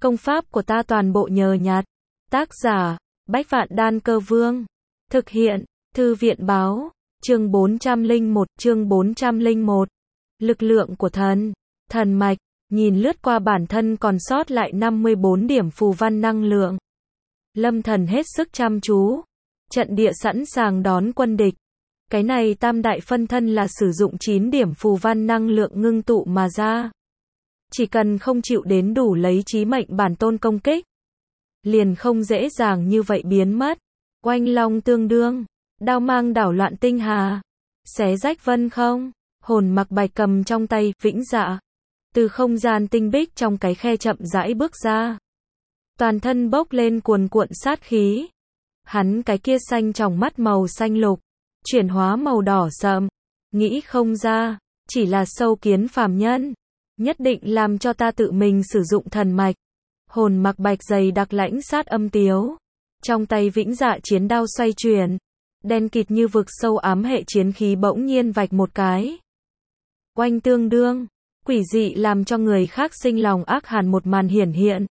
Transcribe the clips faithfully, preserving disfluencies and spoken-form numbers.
Công pháp của ta toàn bộ nhờ nhặt. Tác giả, Bách Vạn Đan Cơ Vương. Thực hiện, Thư viện Báo. Chương bốn trăm lẻ một, chương bốn trăm lẻ một. Lực lượng của thần. Thần mạch, nhìn lướt qua bản thân còn sót lại năm mươi bốn điểm phù văn năng lượng. Lâm Thần hết sức chăm chú. Trận địa sẵn sàng đón quân địch. Cái này tam đại phân thân là sử dụng chín điểm phù văn năng lượng ngưng tụ mà ra. Chỉ cần không chịu đến đủ lấy chí mệnh bản tôn công kích, liền không dễ dàng như vậy biến mất. Oanh long tương đương, đao mang đảo loạn tinh hà, xé rách vân không. Hồn mặc bạch cầm trong tay, vĩnh dạ. Từ không gian tinh bích trong cái khe chậm rãi bước ra. Toàn thân bốc lên cuồn cuộn sát khí. Hắn cái kia xanh trong mắt màu xanh lục, chuyển hóa màu đỏ sậm. Nghĩ không ra, chỉ là sâu kiến phàm nhân. Nhất định làm cho ta tự mình sử dụng thần mạch. Hồn mặc bạch dày đặc lãnh sát âm tiếu. Trong tay vĩnh dạ chiến đao xoay chuyển. Đen kịt như vực sâu ám hệ chiến khí bỗng nhiên vạch một cái. Oanh tương đương, quỷ dị làm cho người khác sinh lòng ác hàn một màn hiển hiện.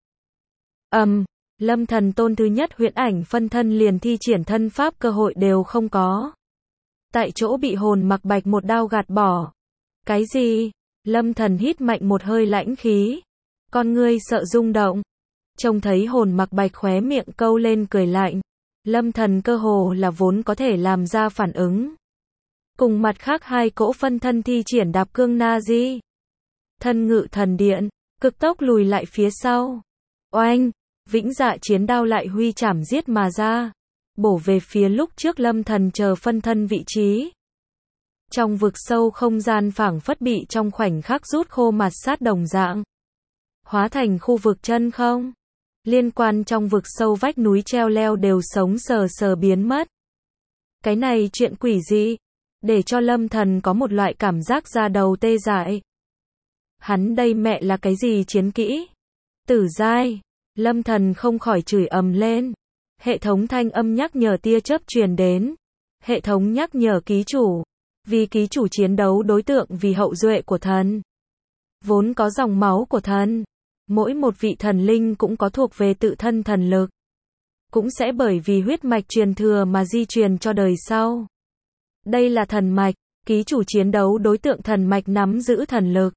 Ầm, um, Lâm Thần tôn thứ nhất huyễn ảnh phân thân liền thi triển thân pháp cơ hội đều không có. Tại chỗ bị hồn mặc bạch một đao gạt bỏ. Cái gì? Lâm Thần hít mạnh một hơi lãnh khí. Con ngươi sợ rung động. Trông thấy hồn mặc bạch khóe miệng câu lên cười lạnh. Lâm Thần cơ hồ là vốn có thể làm ra phản ứng. Cùng mặt khác hai cỗ phân thân thi triển đạp cương na di. Thân ngự thần điện, cực tốc lùi lại phía sau. Oanh, vĩnh dạ chiến đao lại huy chảm giết mà ra. Bổ về phía lúc trước Lâm Thần chờ phân thân vị trí. Trong vực sâu không gian phảng phất bị trong khoảnh khắc rút khô mặt sát đồng dạng. Hóa thành khu vực chân không. Liên quan trong vực sâu vách núi treo leo đều sống sờ sờ biến mất. Cái này chuyện quỷ dị, để cho Lâm Thần có một loại cảm giác da đầu tê dại. Hắn đây mẹ là cái gì chiến kỹ? Tử giai. Lâm Thần không khỏi chửi ầm lên. Hệ thống thanh âm nhắc nhở tia chớp truyền đến. Hệ thống nhắc nhở ký chủ. Vì ký chủ chiến đấu đối tượng vì hậu duệ của thần. Vốn có dòng máu của thần. Mỗi một vị thần linh cũng có thuộc về tự thân thần lực. Cũng sẽ bởi vì huyết mạch truyền thừa mà di truyền cho đời sau. Đây là thần mạch, ký chủ chiến đấu đối tượng thần mạch nắm giữ thần lực.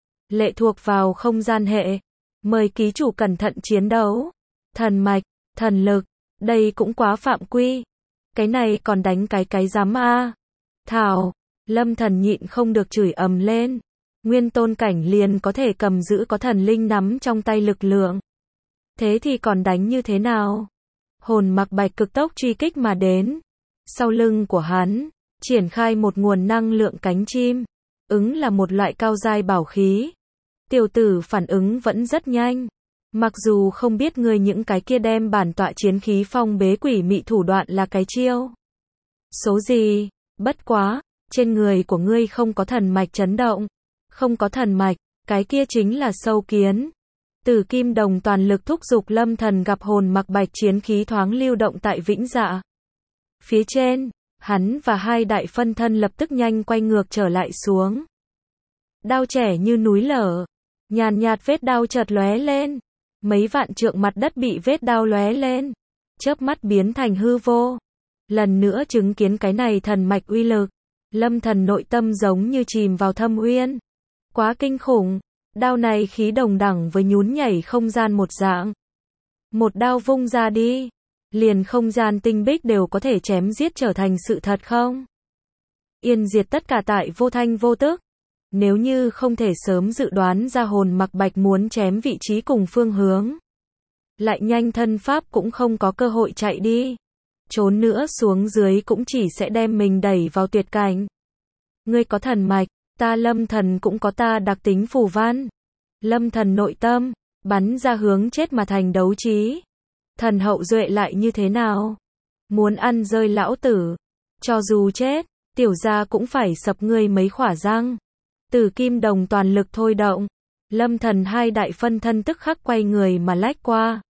Lệ thuộc vào không gian hệ. Mời ký chủ cẩn thận chiến đấu. Thần mạch, thần lực, đây cũng quá phạm quy. Cái này còn đánh cái cái giám a. Thảo, Lâm Thần nhịn không được chửi ầm lên. Nguyên tôn cảnh liền có thể cầm giữ có thần linh nắm trong tay lực lượng. Thế thì còn đánh như thế nào? Hồn mặc bạch cực tốc truy kích mà đến. Sau lưng của hắn, triển khai một nguồn năng lượng cánh chim. Ứng là một loại cao giai bảo khí. Tiểu tử phản ứng vẫn rất nhanh. Mặc dù không biết ngươi những cái kia đem bản tọa chiến khí phong bế quỷ mị thủ đoạn là cái chiêu số gì, bất quá, trên người của ngươi không có thần mạch chấn động. Không có thần mạch, cái kia chính là sâu kiến. Tử kim đồng toàn lực thúc giục Lâm Thần gặp hồn mặc bạch chiến khí thoáng lưu động tại vĩnh dạ. Phía trên, hắn và hai đại phân thân lập tức nhanh quay ngược trở lại xuống. Đao trẻ như núi lở. Nhàn nhạt vết đao chợt lóe lên. Mấy vạn trượng mặt đất bị vết đao lóe lên. Chớp mắt biến thành hư vô. Lần nữa chứng kiến cái này thần mạch uy lực. Lâm Thần nội tâm giống như chìm vào thâm uyên. Quá kinh khủng. Đao này khí đồng đẳng với nhún nhảy không gian một dạng. Một đao vung ra đi. Liền không gian tinh bích đều có thể chém giết trở thành sự thật không? Yên diệt tất cả tại vô thanh vô tức. Nếu như không thể sớm dự đoán ra hồn mặc bạch muốn chém vị trí cùng phương hướng. Lại nhanh thân pháp cũng không có cơ hội chạy đi. Trốn nữa xuống dưới cũng chỉ sẽ đem mình đẩy vào tuyệt cảnh. Ngươi có thần mạch, ta Lâm Thần cũng có ta đặc tính phù văn. Lâm Thần nội tâm, bắn ra hướng chết mà thành đấu trí. Thần hậu duệ lại như thế nào? Muốn ăn rơi lão tử. Cho dù chết, tiểu gia cũng phải sập ngươi mấy khỏa răng. Tử kim đồng toàn lực thôi động. Lâm Thần hai đại phân thân tức khắc quay người mà lách qua.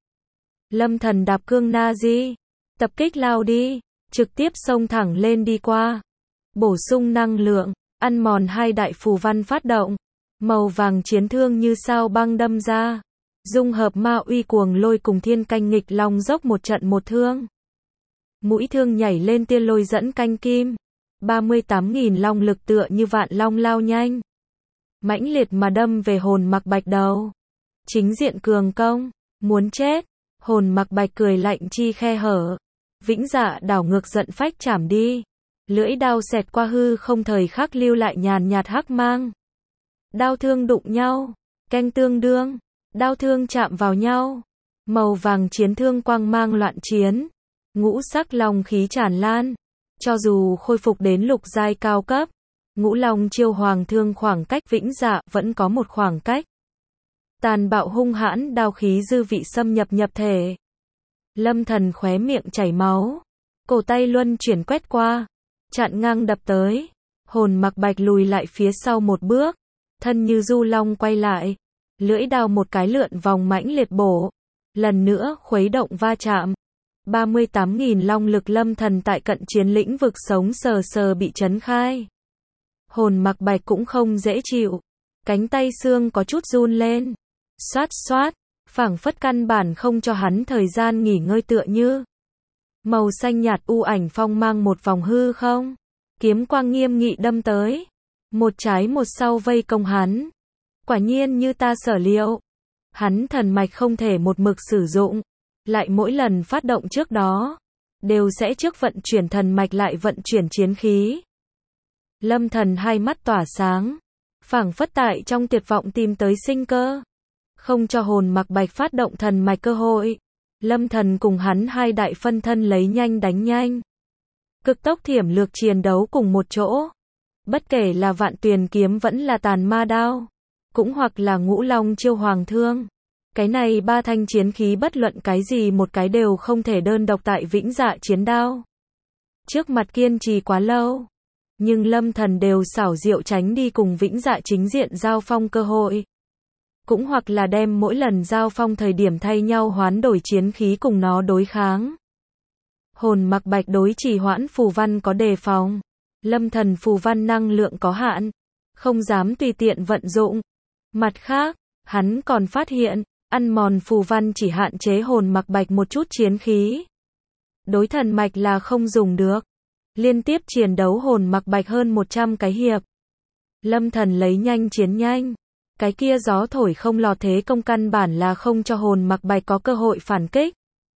Lâm Thần đạp cương na di. Tập kích lao đi. Trực tiếp xông thẳng lên đi qua. Bổ sung năng lượng. Ăn mòn hai đại phù văn phát động. Màu vàng chiến thương như sao băng đâm ra. dung hợp ma uy cuồng lôi cùng thiên canh nghịch long dốc một trận một thương. Mũi thương nhảy lên tia lôi dẫn canh kim. ba mươi tám nghìn long lực tựa như vạn long lao nhanh. Mãnh liệt mà đâm về hồn mặc bạch đầu. Chính diện cường công, muốn chết. Hồn mặc bạch cười lạnh chi khe hở. Vĩnh Dạ đảo ngược giận phách chảm đi. Lưỡi đao xẹt qua hư không thời khắc lưu lại nhàn nhạt hắc mang. Đao thương đụng nhau, canh tương đương, đao thương chạm vào nhau. Màu vàng chiến thương quang mang loạn chiến. Ngũ sắc long khí tràn lan. Cho dù khôi phục đến lục giai cao cấp, ngũ long chiêu hoàng thương khoảng cách Vĩnh Dạ vẫn có một khoảng cách. Tàn bạo hung hãn đao khí dư vị xâm nhập nhập thể. Lâm Thần khóe miệng chảy máu. Cổ tay luân chuyển quét qua. Chặn ngang đập tới. Hồn mặc bạch lùi lại phía sau một bước. Thân như du long quay lại. Lưỡi đao một cái lượn vòng mãnh liệt bổ. Lần nữa khuấy động va chạm. ba mươi tám nghìn long lực Lâm Thần tại cận chiến lĩnh vực sống sờ sờ bị chấn khai. Hồn mặc bạch cũng không dễ chịu. Cánh tay xương có chút run lên. Xoát xoát. Phảng phất căn bản không cho hắn thời gian nghỉ ngơi tựa như. Màu xanh nhạt u ảnh phong mang một vòng hư không. Kiếm quang nghiêm nghị đâm tới. Một trái một sau vây công hắn. Quả nhiên như ta sở liệu. Hắn thần mạch không thể một mực sử dụng. Lại mỗi lần phát động trước đó. Đều sẽ trước vận chuyển thần mạch lại vận chuyển chiến khí. Lâm Thần hai mắt tỏa sáng. Phảng phất tại trong tuyệt vọng tìm tới sinh cơ. Không cho hồn mặc bạch phát động thần mạch cơ hội. Lâm Thần cùng hắn hai đại phân thân lấy nhanh đánh nhanh. Cực tốc thiểm lược chiến đấu cùng một chỗ. Bất kể là vạn tuyền kiếm vẫn là tàn ma đao. Cũng hoặc là ngũ long chiêu hoàng thương. Cái này ba thanh chiến khí bất luận cái gì một cái đều không thể đơn độc tại Vĩnh Dạ chiến đao. Trước mặt kiên trì quá lâu. Nhưng Lâm Thần đều xảo diệu tránh đi cùng Vĩnh Dạ chính diện giao phong cơ hội. Cũng hoặc là đem mỗi lần giao phong thời điểm thay nhau hoán đổi chiến khí cùng nó đối kháng. Hồn mặc bạch đối trì hoãn phù văn có đề phòng. Lâm Thần phù văn năng lượng có hạn. Không dám tùy tiện vận dụng. Mặt khác, hắn còn phát hiện, ăn mòn phù văn chỉ hạn chế hồn mặc bạch một chút chiến khí. Đối thần mạch là không dùng được. Liên tiếp chiến đấu hồn mặc bạch hơn một trăm cái hiệp. Lâm Thần lấy nhanh chiến nhanh. Cái kia gió thổi không lọt thế công căn bản là không cho hồn mặc bạch có cơ hội phản kích.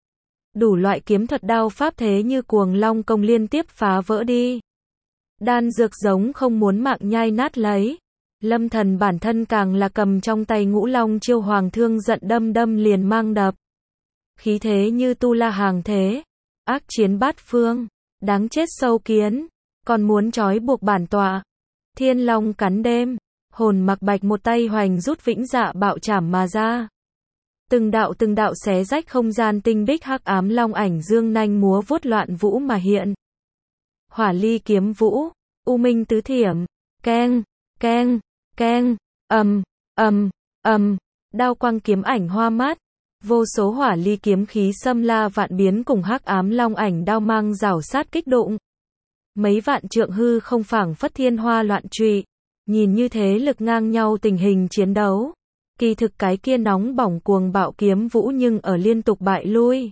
Đủ loại kiếm thuật đao pháp thế như cuồng long công liên tiếp phá vỡ đi. Đan dược giống không muốn mạng nhai nát lấy. Lâm Thần bản thân càng là cầm trong tay ngũ long chiêu hoàng thương giận đâm đâm liền mang đập. Khí thế như tu la hàng thế. Ác chiến bát phương. Đáng chết sâu kiến. Còn muốn trói buộc bản tọa. Thiên long cắn đêm. Hồn mặc bạch một tay hoành rút Vĩnh Dạ bạo chảm mà ra. Từng đạo từng đạo xé rách không gian tinh bích hắc ám long ảnh dương nanh múa vuốt loạn vũ mà hiện. Hỏa ly kiếm vũ, u minh tứ thiểm, keng, keng, keng, ầm, ầm, ầm, đao quang kiếm ảnh hoa mát. Vô số hỏa ly kiếm khí xâm la vạn biến cùng hắc ám long ảnh đao mang rảo sát kích đụng. Mấy vạn trượng hư không phảng phất thiên hoa loạn trụy. Nhìn như thế lực ngang nhau tình hình chiến đấu. Kỳ thực cái kia nóng bỏng cuồng bạo kiếm vũ nhưng ở liên tục bại lui.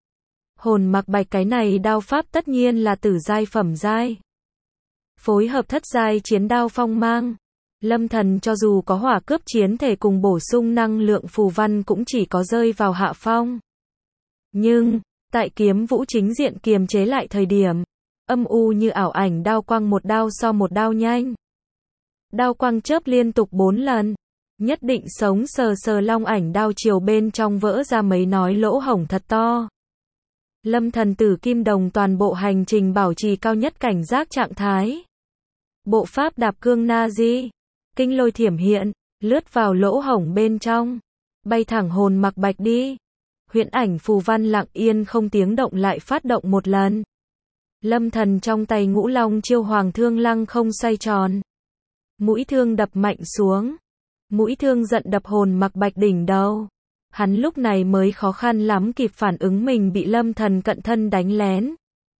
Hồn mặc bạch cái này đao pháp tất nhiên là tử giai phẩm giai. Phối hợp thất giai chiến đao phong mang. Lâm Thần cho dù có hỏa cướp chiến thể cùng bổ sung năng lượng phù văn cũng chỉ có rơi vào hạ phong. Nhưng, tại kiếm vũ chính diện kiềm chế lại thời điểm, âm u như ảo ảnh đao quang một đao so một đao nhanh. Đao quang chớp liên tục bốn lần. Nhất định sống sờ sờ long ảnh đao chiều bên trong vỡ ra mấy nói lỗ hổng thật to. Lâm Thần tử kim đồng toàn bộ hành trình bảo trì cao nhất cảnh giác trạng thái. Bộ pháp đạp cương na di. Kinh lôi thiểm hiện. Lướt vào lỗ hổng bên trong. Bay thẳng hồn mặc bạch đi. Huyễn ảnh phù văn lặng yên không tiếng động lại phát động một lần. Lâm Thần trong tay ngũ long chiêu hoàng thương lăng không xoay tròn. Mũi thương đập mạnh xuống. Mũi thương giận đập hồn mặc bạch đỉnh đầu. Hắn lúc này mới khó khăn lắm kịp phản ứng mình bị Lâm Thần cận thân đánh lén.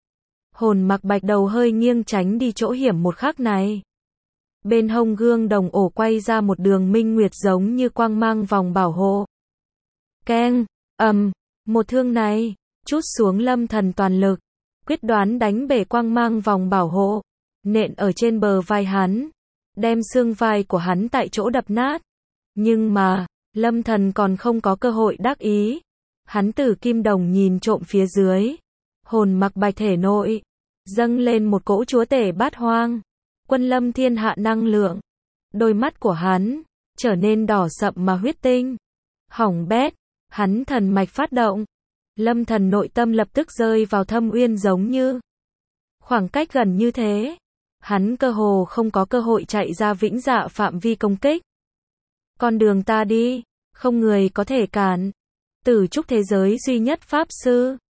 Hồn mặc bạch đầu hơi nghiêng tránh đi chỗ hiểm một khắc này. Bên hông gương đồng ổ quay ra một đường minh nguyệt giống như quang mang vòng bảo hộ. Keng, ầm, một thương này, trút xuống Lâm Thần toàn lực, quyết đoán đánh bể quang mang vòng bảo hộ, nện ở trên bờ vai hắn, đem xương vai của hắn tại chỗ đập nát. Nhưng mà, Lâm Thần còn không có cơ hội đắc ý. Hắn từ kim đồng nhìn trộm phía dưới, hồn mặc bạch thể nội, dâng lên một cỗ chúa tể bát hoang, quân lâm thiên hạ năng lượng. Đôi mắt của hắn trở nên đỏ sậm mà huyết tinh. Hỏng bét, hắn thần mạch phát động. Lâm Thần nội tâm lập tức rơi vào thâm uyên giống như. Khoảng cách gần như thế, hắn cơ hồ không có cơ hội chạy ra vĩnh dạ phạm vi công kích. Con đường ta đi, không người có thể cản. Tử trúc thế giới duy nhất pháp sư,